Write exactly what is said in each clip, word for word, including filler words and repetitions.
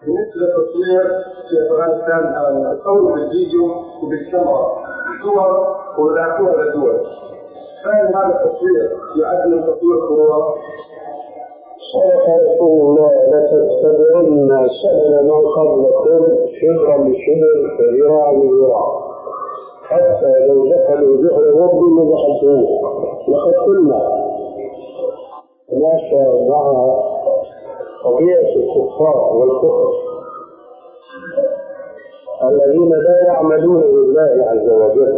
بالنسبة للتصوير في أفغانستان أصور بالفيديو وبالكاميرا صور ويبعثوها للدول، فهل هذا التصوير يعد من تصوير صورة؟ صدق رسول الله: لتتبعن سنن من قبلكم شبرا بشبر وذراعا بذراع حتى لو دخلوا جحر رب لدخلتوه. لقد قلنا ماشى مع طبيعة الكفار والكفر الذين لا يعملون لله عز وجل،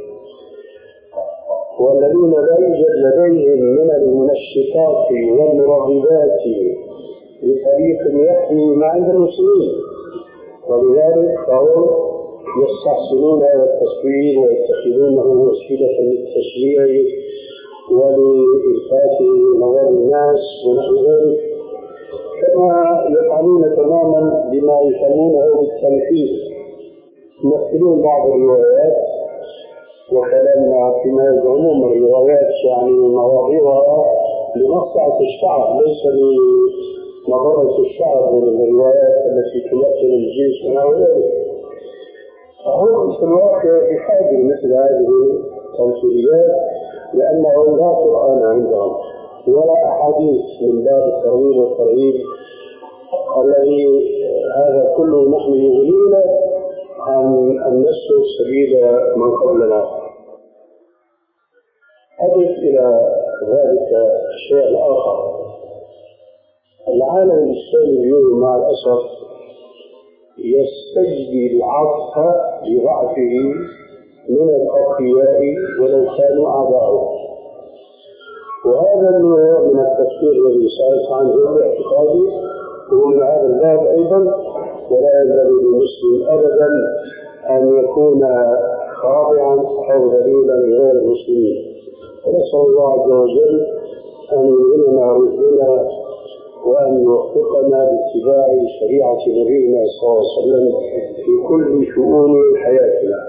والذين لا يوجد لديهم من المنشطات والمرغبات بطريق يحمي ما عند المسلمين، ولذلك فهم يستحسنون التصوير ويتخذونه وسيلة للتشجيع ولإلفات نظر الناس ونحو ذلك، كما يفعلون تماما بما يسمونه بالتمثيل. يمثلون بعض الروايات وكلامنا فيما يزعمون الروايات يعني مواضيعها لمصلحة الشعب ليس لمضرة الشعب من الروايات التي تمثل الجيش ونحو ذلك. فهم في الواقع بحاجة مثل هذه التمثيليات لأنه لا قرآن عندهم ولا أحاديث من باب الترغيب والترهيب الذي هذا كله نحن يغنينا عن أن نسلك سبيل من قبلنا. أضف إلى ذلك الشيء الآخر: العالم الإسلامي اليوم مع الأسف يستجدي العطف بضعفه من الأقوياء ولو كانوا أعداءه، وهذا النوع من التفكير الذي سألت عنه باعتقادي هو من هذا الباب أيضا، ولا ينبغي للمسلم أبدا أن يكون خاضعا أو ذليلا لغير المسلمين. ونسأل الله عز وجل أن يلهمنا رشدنا وأن يوفقنا باتباع شريعة نبينا صلى الله عليه وسلم في كل شؤون حياتنا.